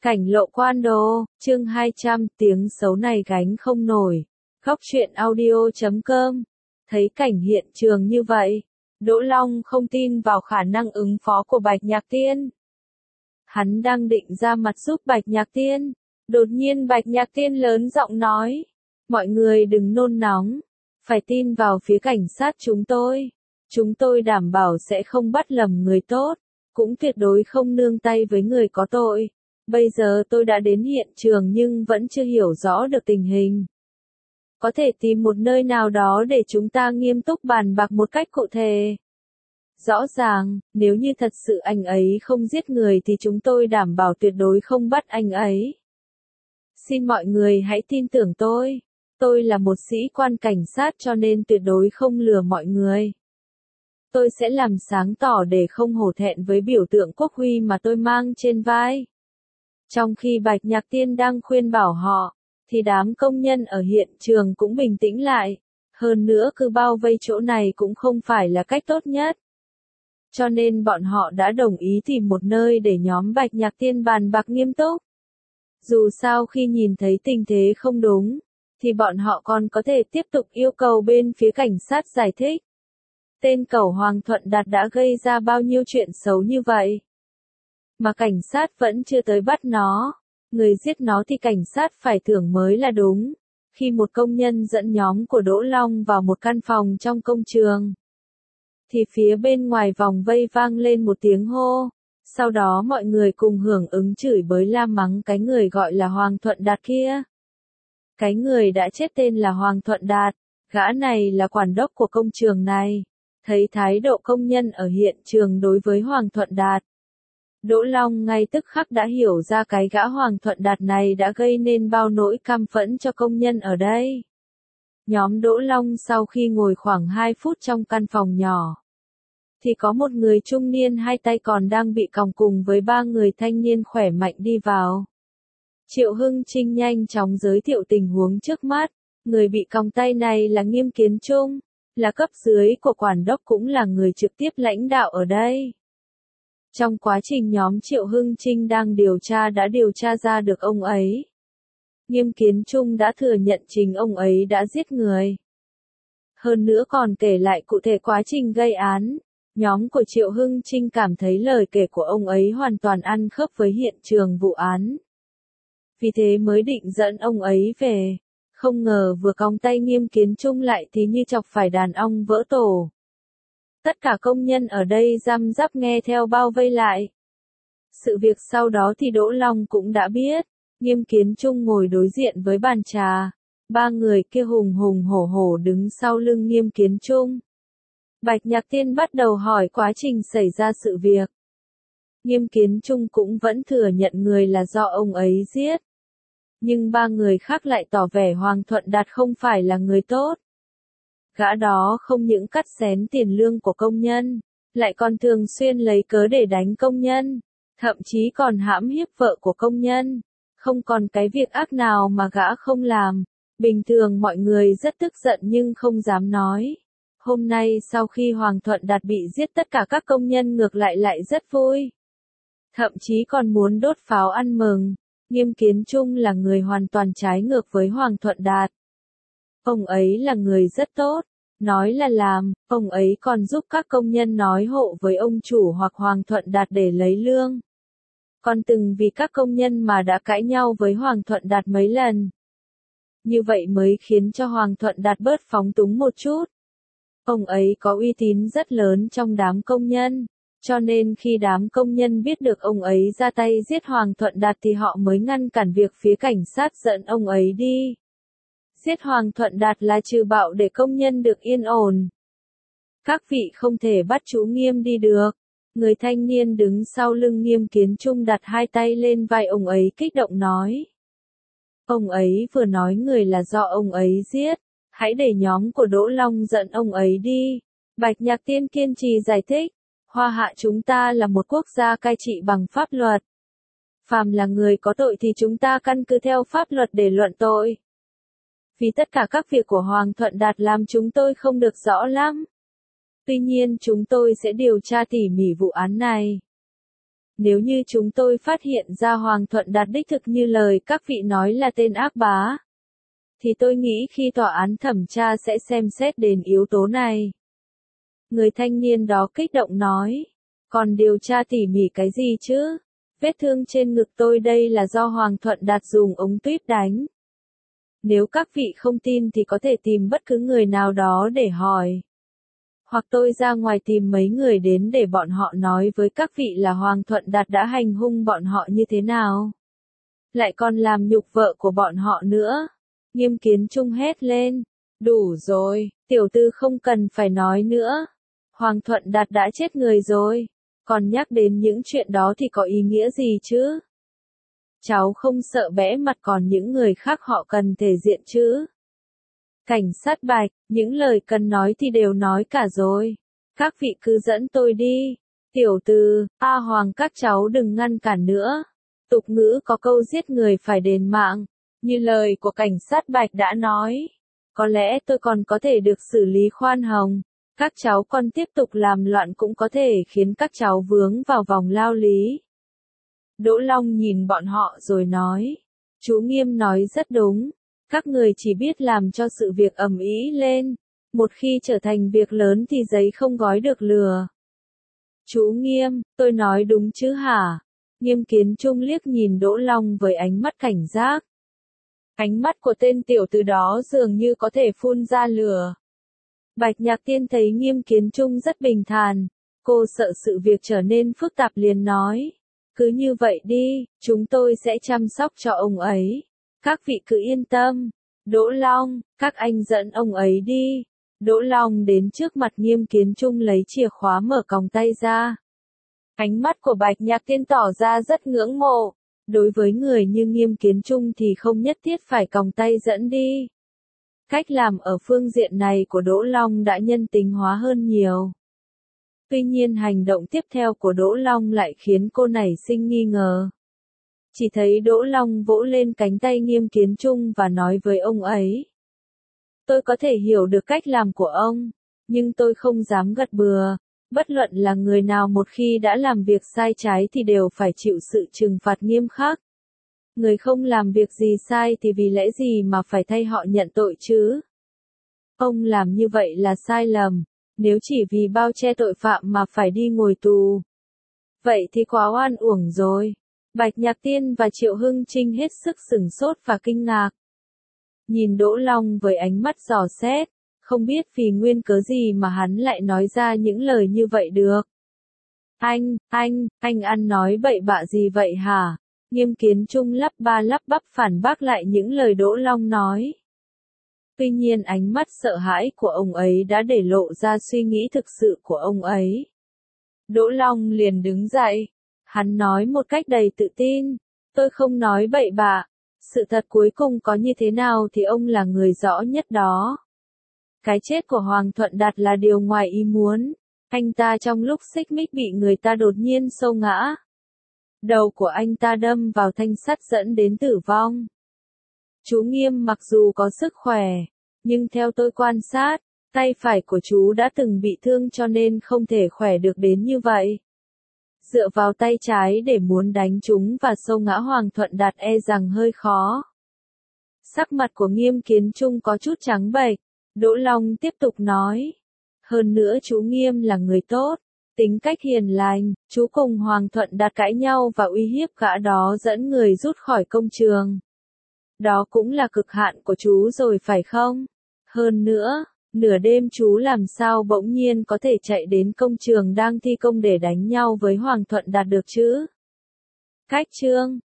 Cảnh lộ quan đồ, chương 200, tiếng xấu này gánh không nổi. Góc truyện audio.com. Thấy cảnh hiện trường như vậy, Đỗ Long không tin vào khả năng ứng phó của Bạch Nhạc Tiên. Hắn đang định ra mặt giúp Bạch Nhạc Tiên. Đột nhiên Bạch Nhạc Tiên lớn giọng nói. Mọi người đừng nôn nóng. Phải tin vào phía cảnh sát chúng tôi. Chúng tôi đảm bảo sẽ không bắt lầm người tốt. Cũng tuyệt đối không nương tay với người có tội. Bây giờ tôi đã đến hiện trường nhưng vẫn chưa hiểu rõ được tình hình. Có thể tìm một nơi nào đó để chúng ta nghiêm túc bàn bạc một cách cụ thể. Rõ ràng, nếu như thật sự anh ấy không giết người thì chúng tôi đảm bảo tuyệt đối không bắt anh ấy. Xin mọi người hãy tin tưởng tôi. Tôi là một sĩ quan cảnh sát cho nên tuyệt đối không lừa mọi người. Tôi sẽ làm sáng tỏ để không hổ thẹn với biểu tượng quốc huy mà tôi mang trên vai. Trong khi Bạch Nhạc Tiên đang khuyên bảo họ, thì đám công nhân ở hiện trường cũng bình tĩnh lại. Hơn nữa cứ bao vây chỗ này cũng không phải là cách tốt nhất. Cho nên bọn họ đã đồng ý tìm một nơi để nhóm Bạch Nhạc Tiên bàn bạc nghiêm túc. Dù sao khi nhìn thấy tình thế không đúng, thì bọn họ còn có thể tiếp tục yêu cầu bên phía cảnh sát giải thích. Tên cẩu Hoàng Thuận Đạt đã gây ra bao nhiêu chuyện xấu như vậy. Mà cảnh sát vẫn chưa tới bắt nó. Người giết nó thì cảnh sát phải thưởng mới là đúng. Khi một công nhân dẫn nhóm của Đỗ Long vào một căn phòng trong công trường, thì phía bên ngoài vòng vây vang lên một tiếng hô. Sau đó mọi người cùng hưởng ứng chửi bới la mắng cái người gọi là Hoàng Thuận Đạt kia. Cái người đã chết tên là Hoàng Thuận Đạt. Gã này là quản đốc của công trường này. Thấy thái độ công nhân ở hiện trường đối với Hoàng Thuận Đạt, Đỗ Long ngay tức khắc đã hiểu ra cái gã Hoàng Thuận Đạt này đã gây nên bao nỗi căm phẫn cho công nhân ở đây. Nhóm Đỗ Long sau khi ngồi khoảng 2 phút trong căn phòng nhỏ, thì có một người trung niên hai tay còn đang bị còng cùng với 3 người thanh niên khỏe mạnh đi vào. Triệu Hưng Trinh nhanh chóng giới thiệu tình huống trước mắt. Người bị còng tay này là Nghiêm Kiến Trung, là cấp dưới của quản đốc cũng là người trực tiếp lãnh đạo ở đây. Trong quá trình nhóm Triệu Hưng Trinh đang điều tra đã điều tra ra được ông ấy. Nghiêm Kiến Trung đã thừa nhận chính ông ấy đã giết người. Hơn nữa còn kể lại cụ thể quá trình gây án. Nhóm của Triệu Hưng Trinh cảm thấy lời kể của ông ấy hoàn toàn ăn khớp với hiện trường vụ án. Vì thế mới định dẫn ông ấy về. Không ngờ vừa còng tay Nghiêm Kiến Trung lại thì như chọc phải đàn ong vỡ tổ. Tất cả công nhân ở đây răm rắp nghe theo bao vây lại. Sự việc sau đó thì Đỗ Long cũng đã biết. Nghiêm Kiến Trung ngồi đối diện với bàn trà. 3 người kia hùng hùng hổ hổ đứng sau lưng Nghiêm Kiến Trung. Bạch Nhạc Tiên bắt đầu hỏi quá trình xảy ra sự việc. Nghiêm Kiến Trung cũng vẫn thừa nhận người là do ông ấy giết. Nhưng 3 người khác lại tỏ vẻ Hoàng Thuận Đạt không phải là người tốt. Gã đó không những cắt xén tiền lương của công nhân, lại còn thường xuyên lấy cớ để đánh công nhân, thậm chí còn hãm hiếp vợ của công nhân. Không còn cái việc ác nào mà gã không làm. Bình thường mọi người rất tức giận nhưng không dám nói. Hôm nay sau khi Hoàng Thuận Đạt bị giết tất cả các công nhân ngược lại rất vui. Thậm chí còn muốn đốt pháo ăn mừng. Nghiêm Kiến Trung là người hoàn toàn trái ngược với Hoàng Thuận Đạt. Ông ấy là người rất tốt, nói là làm, ông ấy còn giúp các công nhân nói hộ với ông chủ hoặc Hoàng Thuận Đạt để lấy lương. Còn từng vì các công nhân mà đã cãi nhau với Hoàng Thuận Đạt mấy lần. Như vậy mới khiến cho Hoàng Thuận Đạt bớt phóng túng một chút. Ông ấy có uy tín rất lớn trong đám công nhân. Cho nên khi đám công nhân biết được ông ấy ra tay giết Hoàng Thuận Đạt thì họ mới ngăn cản việc phía cảnh sát dẫn ông ấy đi. Giết Hoàng Thuận Đạt là trừ bạo để công nhân được yên ổn. Các vị không thể bắt chú Nghiêm đi được. Người thanh niên đứng sau lưng Nghiêm Kiến Trung đặt 2 tay lên vai ông ấy kích động nói. Ông ấy vừa nói người là do ông ấy giết. Hãy để nhóm của Đỗ Long dẫn ông ấy đi. Bạch Nhạc Tiên kiên trì giải thích. Hoa Hạ chúng ta là một quốc gia cai trị bằng pháp luật. Phàm là người có tội thì chúng ta căn cứ theo pháp luật để luận tội. Vì tất cả các việc của Hoàng Thuận Đạt làm chúng tôi không được rõ lắm. Tuy nhiên chúng tôi sẽ điều tra tỉ mỉ vụ án này. Nếu như chúng tôi phát hiện ra Hoàng Thuận Đạt đích thực như lời các vị nói là tên ác bá, thì tôi nghĩ khi tòa án thẩm tra sẽ xem xét đến yếu tố này. Người thanh niên đó kích động nói, còn điều tra tỉ mỉ cái gì chứ? Vết thương trên ngực tôi đây là do Hoàng Thuận Đạt dùng ống tuyếp đánh. Nếu các vị không tin thì có thể tìm bất cứ người nào đó để hỏi. Hoặc tôi ra ngoài tìm mấy người đến để bọn họ nói với các vị là Hoàng Thuận Đạt đã hành hung bọn họ như thế nào. Lại còn làm nhục vợ của bọn họ nữa. Nghiêm Kiến Trung hét lên. Đủ rồi, tiểu tư không cần phải nói nữa. Hoàng Thuận Đạt đã chết người rồi. Còn nhắc đến những chuyện đó thì có ý nghĩa gì chứ? Cháu không sợ bẽ mặt còn những người khác họ cần thể diện chứ? Cảnh sát Bạch, những lời cần nói thì đều nói cả rồi. Các vị cứ dẫn tôi đi. Tiểu tư, Hoàng các cháu đừng ngăn cản nữa. Tục ngữ có câu giết người phải đền mạng. Như lời của cảnh sát Bạch đã nói. Có lẽ tôi còn có thể được xử lý khoan hồng. Các cháu còn tiếp tục làm loạn cũng có thể khiến các cháu vướng vào vòng lao lý. Đỗ Long nhìn bọn họ rồi nói. Chú Nghiêm nói rất đúng. Các người chỉ biết làm cho sự việc ầm ĩ lên. Một khi trở thành việc lớn thì giấy không gói được lừa. Chú Nghiêm, tôi nói đúng chứ hả? Nghiêm Kiến Trung liếc nhìn Đỗ Long với ánh mắt cảnh giác. Ánh mắt của tên tiểu tử đó dường như có thể phun ra lửa. Bạch Nhạc Tiên thấy Nghiêm Kiến Trung rất bình thản. Cô sợ sự việc trở nên phức tạp liền nói. Cứ như vậy đi, chúng tôi sẽ chăm sóc cho ông ấy. Các vị cứ yên tâm. Đỗ Long, các anh dẫn ông ấy đi. Đỗ Long đến trước mặt Nghiêm Kiến Trung lấy chìa khóa mở còng tay ra. Ánh mắt của Bạch Nhạc Tiên tỏ ra rất ngưỡng mộ. Đối với người như Nghiêm Kiến Trung thì không nhất thiết phải còng tay dẫn đi. Cách làm ở phương diện này của Đỗ Long đã nhân tính hóa hơn nhiều. Tuy nhiên hành động tiếp theo của Đỗ Long lại khiến cô nảy sinh nghi ngờ. Chỉ thấy Đỗ Long vỗ lên cánh tay Nghiêm Kiến Trung và nói với ông ấy. Tôi có thể hiểu được cách làm của ông, nhưng tôi không dám gật bừa. Bất luận là người nào một khi đã làm việc sai trái thì đều phải chịu sự trừng phạt nghiêm khắc. Người không làm việc gì sai thì vì lẽ gì mà phải thay họ nhận tội chứ? Ông làm như vậy là sai lầm, nếu chỉ vì bao che tội phạm mà phải đi ngồi tù. Vậy thì quá oan uổng rồi. Bạch Nhạc Tiên và Triệu Hưng Trinh hết sức sửng sốt và kinh ngạc. Nhìn Đỗ Long với ánh mắt dò xét, không biết vì nguyên cớ gì mà hắn lại nói ra những lời như vậy được. Anh ăn nói bậy bạ gì vậy hả? Nghiêm Kiến Trung lắp ba lắp bắp phản bác lại những lời Đỗ Long nói. Tuy nhiên ánh mắt sợ hãi của ông ấy đã để lộ ra suy nghĩ thực sự của ông ấy. Đỗ Long liền đứng dậy. Hắn nói một cách đầy tự tin. Tôi không nói bậy bạ. Sự thật cuối cùng có như thế nào thì ông là người rõ nhất đó. Cái chết của Hoàng Thuận Đạt là điều ngoài ý muốn. Anh ta trong lúc xích mích bị người ta đột nhiên xô ngã. Đầu của anh ta đâm vào thanh sắt dẫn đến tử vong. Chú Nghiêm mặc dù có sức khỏe, nhưng theo tôi quan sát, tay phải của chú đã từng bị thương cho nên không thể khỏe được đến như vậy. Dựa vào tay trái để muốn đánh chúng và xô ngã Hoàng Thuận Đạt e rằng hơi khó. Sắc mặt của Nghiêm Kiến Trung có chút trắng bệch. Đỗ Long tiếp tục nói. Hơn nữa chú Nghiêm là người tốt, tính cách hiền lành, chú cùng Hoàng Thuận Đạt cãi nhau và uy hiếp gã đó dẫn người rút khỏi công trường. Đó cũng là cực hạn của chú rồi phải không? Hơn nữa, nửa đêm chú làm sao bỗng nhiên có thể chạy đến công trường đang thi công để đánh nhau với Hoàng Thuận Đạt được chứ? Cách chương